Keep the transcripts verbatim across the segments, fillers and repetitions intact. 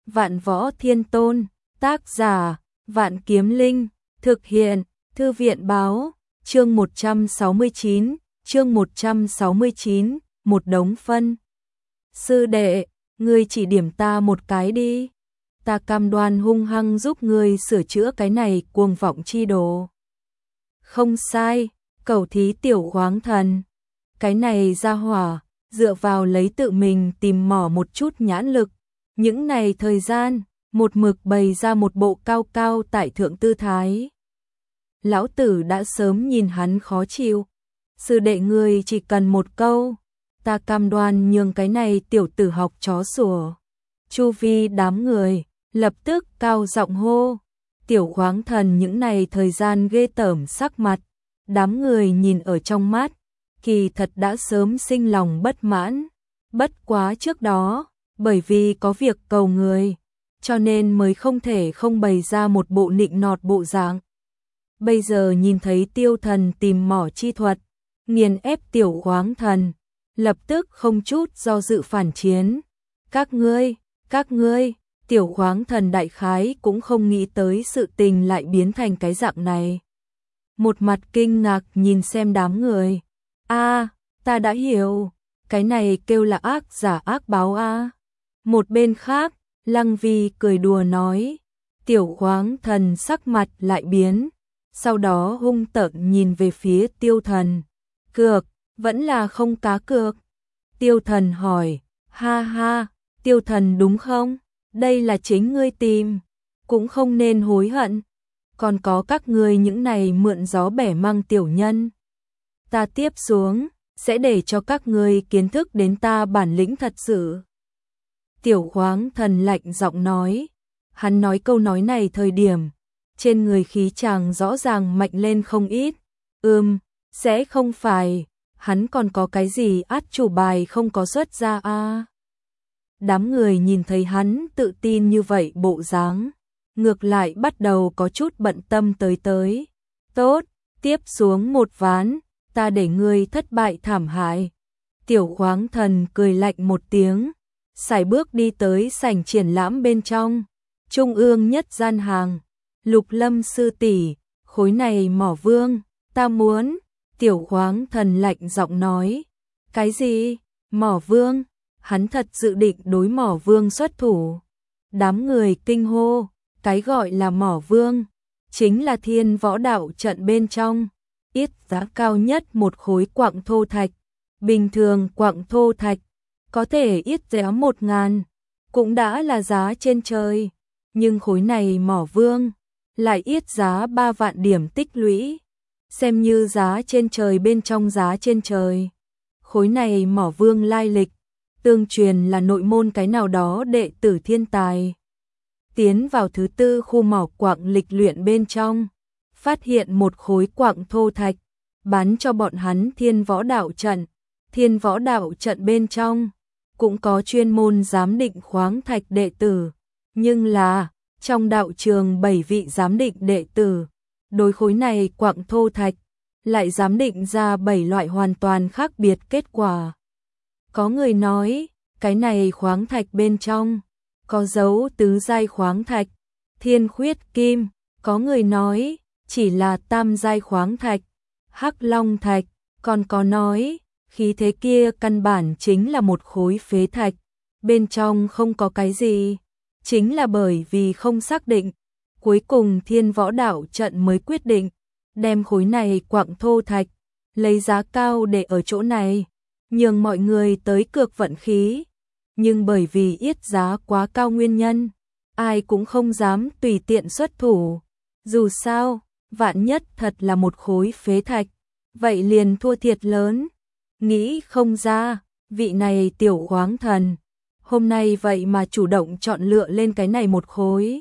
Vạn Võ Thiên Tôn, tác giả, Vạn Kiếm Linh, thực hiện, Thư viện báo, chương một trăm sáu mươi chín, chương một trăm sáu mươi chín, một đống phân. Sư đệ, ngươi chỉ điểm ta một cái đi. Ta cam đoan hung hăng giúp ngươi sửa chữa cái này cuồng vọng chi đồ. Không sai, cầu thí tiểu khoáng thần. Cái này ra hỏa, dựa vào lấy tự mình tìm mỏ một chút nhãn lực. Những này thời gian, một mực bày ra một bộ cao cao tại thượng tư thái. Lão tử đã sớm nhìn hắn khó chịu. Sư đệ ngươi chỉ cần một câu, ta cam đoan nhường cái này tiểu tử học chó sủa. Chu vi đám người, lập tức cao giọng hô. Tiểu khoáng thần những này thời gian ghê tởm sắc mặt. Đám người nhìn ở trong mắt, kỳ thật đã sớm sinh lòng bất mãn. Bất quá trước đó, bởi vì có việc cầu người, cho nên mới không thể không bày ra một bộ nịnh nọt bộ dạng. Bây giờ nhìn thấy tiêu thần tìm mỏ chi thuật, nghiền ép tiểu khoáng thần, lập tức không chút do dự phản chiến. Các ngươi, các ngươi, tiểu khoáng thần đại khái cũng không nghĩ tới sự tình lại biến thành cái dạng này. Một mặt kinh ngạc nhìn xem đám người. A, ta đã hiểu, cái này kêu là ác giả ác báo a. Một bên khác, Lăng Vi cười đùa nói, tiểu khoáng thần sắc mặt lại biến, sau đó hung tợn nhìn về phía tiêu thần. Cược, vẫn là không cá cược. Tiêu thần hỏi, ha ha, tiêu thần đúng không? Đây là chính ngươi tìm, cũng không nên hối hận. Còn có các ngươi những này mượn gió bẻ măng tiểu nhân. Ta tiếp xuống, sẽ để cho các ngươi kiến thức đến ta bản lĩnh thật sự. Tiểu khoáng thần lạnh giọng nói. Hắn nói câu nói này thời điểm, trên người khí chàng rõ ràng mạnh lên không ít. Ừm, sẽ không phải, hắn còn có cái gì át chủ bài không có xuất ra a. À. Đám người nhìn thấy hắn tự tin như vậy bộ dáng, ngược lại bắt đầu có chút bận tâm tới tới. Tốt, tiếp xuống một ván, ta để ngươi thất bại thảm hại. Tiểu khoáng thần cười lạnh một tiếng, sải bước đi tới sảnh triển lãm bên trong. Trung ương nhất gian hàng, Lục Lâm sư tỷ, khối này mỏ vương, ta muốn. Tiểu khoáng thần lạnh giọng nói. Cái gì? Mỏ vương? Hắn thật dự định đối mỏ vương xuất thủ. Đám người kinh hô, cái gọi là mỏ vương, chính là thiên võ đạo trận bên trong. Ít giá cao nhất một khối quặng thô thạch. Bình thường quặng thô thạch, có thể ít giá một ngàn, cũng đã là giá trên trời. Nhưng khối này mỏ vương, lại ít giá ba vạn điểm tích lũy. Xem như giá trên trời bên trong giá trên trời. Khối này mỏ vương lai lịch, tương truyền là nội môn cái nào đó đệ tử thiên tài. Tiến vào thứ tư khu mỏ quặng lịch luyện bên trong, phát hiện một khối quặng thô thạch, bán cho bọn hắn thiên võ đạo trận. Thiên võ đạo trận bên trong, cũng có chuyên môn giám định khoáng thạch đệ tử. Nhưng là, trong đạo trường bảy vị giám định đệ tử, đối khối này quặng thô thạch, lại giám định ra bảy loại hoàn toàn khác biệt kết quả. Có người nói, cái này khoáng thạch bên trong, có dấu tứ giai khoáng thạch, thiên khuyết kim. Có người nói, chỉ là tam giai khoáng thạch, hắc long thạch. Còn có nói, khí thế kia căn bản chính là một khối phế thạch, bên trong không có cái gì. Chính là bởi vì không xác định, cuối cùng thiên võ đạo trận mới quyết định, đem khối này quặng thô thạch, lấy giá cao để ở chỗ này, nhường mọi người tới cược vận khí. Nhưng bởi vì yết giá quá cao nguyên nhân, ai cũng không dám tùy tiện xuất thủ. Dù sao, vạn nhất thật là một khối phế thạch, vậy liền thua thiệt lớn. Nghĩ không ra, vị này tiểu khoáng thần, hôm nay vậy mà chủ động chọn lựa lên cái này một khối.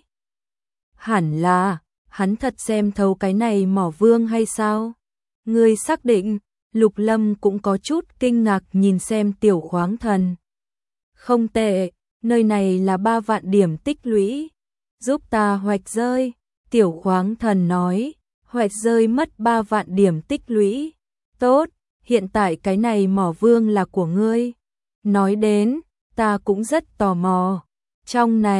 Hẳn là, hắn thật xem thấu cái này mỏ vương hay sao? Ngươi xác định? Lục Lâm cũng có chút kinh ngạc nhìn xem tiểu khoáng thần. Không tệ, nơi này là ba vạn điểm tích lũy. Giúp ta hoạch rơi. Tiểu khoáng thần nói, hoạch rơi mất ba vạn điểm tích lũy. Tốt, hiện tại cái này mỏ vương là của ngươi. Nói đến, ta cũng rất tò mò. Trong này,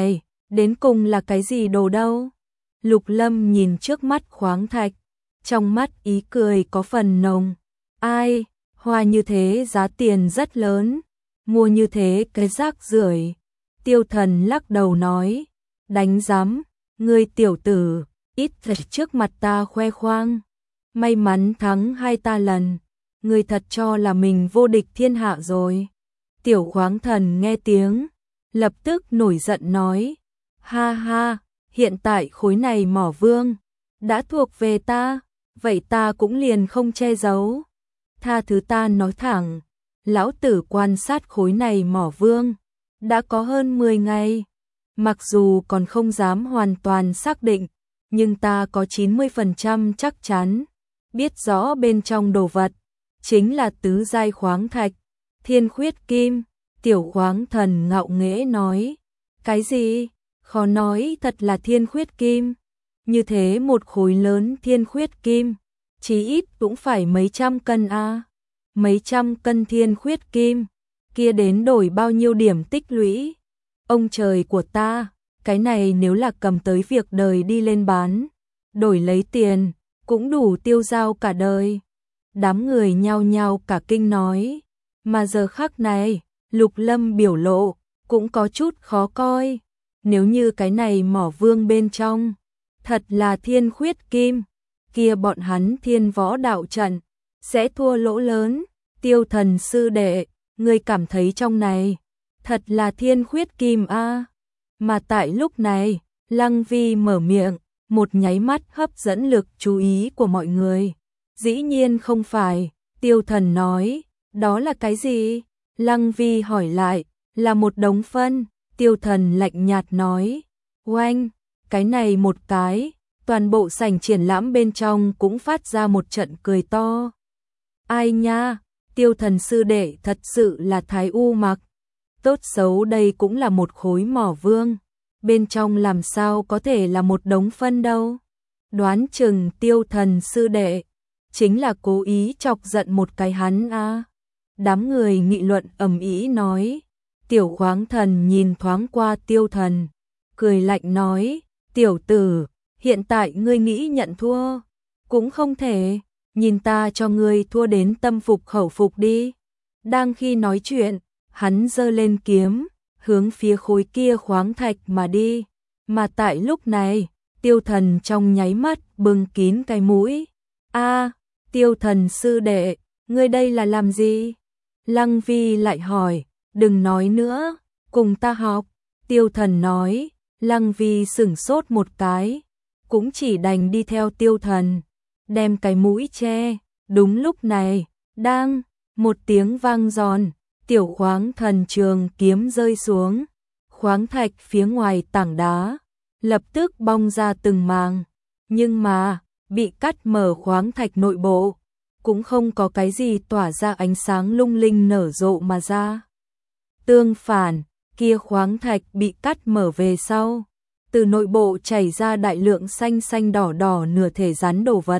Đến cùng là cái gì đồ đâu? Lục Lâm nhìn trước mắt khoáng thạch, trong mắt ý cười có phần nồng. Ai, hoa như thế giá tiền rất lớn, mua như thế cái rác rưởi. Tiêu Thần lắc đầu nói, đánh giám, ngươi tiểu tử, ít thật trước mặt ta khoe khoang. May mắn thắng hai ta lần, ngươi thật cho là mình vô địch thiên hạ rồi. Tiểu Khoáng Thần nghe tiếng, lập tức nổi giận nói, ha ha, hiện tại khối này mỏ vương đã thuộc về ta, vậy ta cũng liền không che giấu. Tha thứ ta nói thẳng, lão tử quan sát khối này mỏ vương đã có hơn mười ngày, mặc dù còn không dám hoàn toàn xác định, nhưng ta có chín mươi phần trăm chắc chắn, biết rõ bên trong đồ vật chính là tứ giai khoáng thạch, thiên khuyết kim. Tiểu Khoáng Thần ngạo nghễ nói, cái gì? Khó nói thật là thiên khuyết kim. Như thế một khối lớn thiên khuyết kim, chí ít cũng phải mấy trăm cân a. À. Mấy trăm cân thiên khuyết kim, kia đến đổi bao nhiêu điểm tích lũy. Ông trời của ta, cái này nếu là cầm tới việc đời đi lên bán, đổi lấy tiền, cũng đủ tiêu dao cả đời. Đám người nhao nhao cả kinh nói, mà giờ khắc này, Lục Lâm biểu lộ cũng có chút khó coi. Nếu như cái này mỏ vương bên trong thật là thiên khuyết kim, kia bọn hắn thiên võ đạo trận sẽ thua lỗ lớn. Tiêu Thần sư đệ, ngươi cảm thấy trong này thật là thiên khuyết kim a? À? Mà tại lúc này, Lăng Vi mở miệng, một nháy mắt hấp dẫn lực chú ý của mọi người. Dĩ nhiên không phải, Tiêu Thần nói, đó là cái gì? Lăng Vi hỏi lại, là một đống phân. Tiêu Thần lạnh nhạt nói, oanh, cái này một cái, toàn bộ sảnh triển lãm bên trong cũng phát ra một trận cười to. Ai nha, Tiêu Thần sư đệ thật sự là thái u mặc. Tốt xấu đây cũng là một khối mỏ vương, bên trong làm sao có thể là một đống phân đâu. Đoán chừng Tiêu Thần sư đệ chính là cố ý chọc giận một cái hắn a. À. Đám người nghị luận ầm ĩ nói. Tiểu Khoáng Thần nhìn thoáng qua Tiêu Thần, cười lạnh nói, tiểu tử, hiện tại ngươi nghĩ nhận thua, cũng không thể, nhìn ta cho ngươi thua đến tâm phục khẩu phục đi. Đang khi nói chuyện, hắn giơ lên kiếm, hướng phía khối kia khoáng thạch mà đi, mà tại lúc này, Tiêu Thần trong nháy mắt bưng kín cái mũi. A, Tiêu Thần sư đệ, ngươi đây là làm gì? Lăng Vi lại hỏi. Đừng nói nữa, cùng ta học. Tiêu Thần nói. Lăng Vi sửng sốt một cái, cũng chỉ đành đi theo Tiêu Thần, đem cái mũi che. Đúng lúc này, đang, một tiếng vang giòn, Tiểu Khoáng Thần trường kiếm rơi xuống, khoáng thạch phía ngoài tảng đá lập tức bong ra từng màng, nhưng mà bị cắt mở khoáng thạch nội bộ cũng không có cái gì tỏa ra ánh sáng lung linh nở rộ mà ra. Tương phản, kia khoáng thạch bị cắt mở về sau, từ nội bộ chảy ra đại lượng xanh xanh đỏ đỏ nửa thể rắn đồ vật.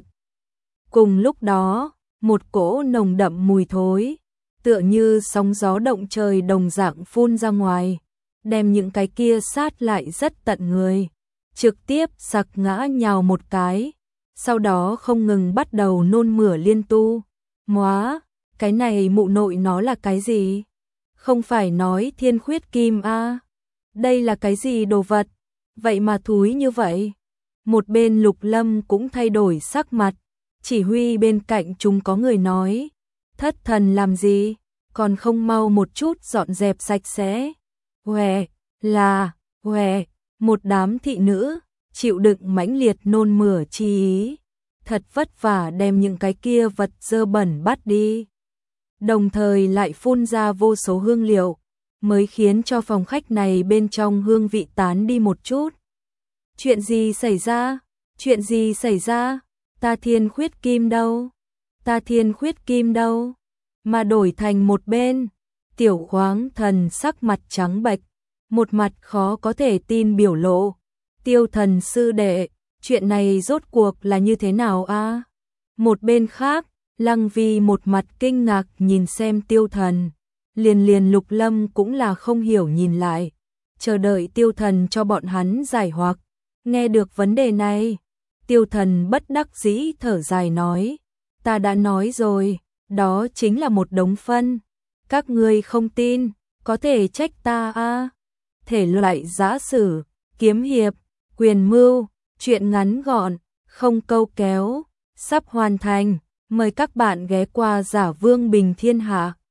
Cùng lúc đó, một cỗ nồng đậm mùi thối, tựa như sóng gió động trời đồng dạng phun ra ngoài, đem những cái kia sát lại rất tận người, trực tiếp sặc ngã nhào một cái, sau đó không ngừng bắt đầu nôn mửa liên tu. Móa, cái này mụ nội nó là cái gì? Không phải nói thiên khuyết kim a? À? Đây là cái gì đồ vật? Vậy mà thúi như vậy. Một bên Lục Lâm cũng thay đổi sắc mặt, chỉ huy bên cạnh chúng có người nói, thất thần làm gì, còn không mau một chút dọn dẹp sạch sẽ. Huề, là, huề, một đám thị nữ, chịu đựng mãnh liệt nôn mửa chi ý, thật vất vả đem những cái kia vật dơ bẩn bắt đi. Đồng thời lại phun ra vô số hương liệu, mới khiến cho phòng khách này bên trong hương vị tán đi một chút. Chuyện gì xảy ra? Chuyện gì xảy ra? Ta thiên khuyết kim đâu? Ta thiên khuyết kim đâu? Mà đổi thành một bên, Tiểu Khoáng Thần sắc mặt trắng bệch, một mặt khó có thể tin biểu lộ. Tiêu Thần sư đệ, chuyện này rốt cuộc là như thế nào a? À? Một bên khác, Lăng Vi một mặt kinh ngạc nhìn xem Tiêu Thần, liền liền Lục Lâm cũng là không hiểu nhìn lại. chờ đợi Tiêu Thần cho bọn hắn giải hoặc. Nghe được vấn đề này, Tiêu Thần bất đắc dĩ thở dài nói, ta đã nói rồi, đó chính là một đống phân. Các ngươi không tin, có thể trách ta a. Thể loại giã sử, kiếm hiệp, quyền mưu, truyện ngắn gọn, không câu kéo, sắp hoàn thành. Mời các bạn ghé qua Giả Vương Bình Thiên Hạ.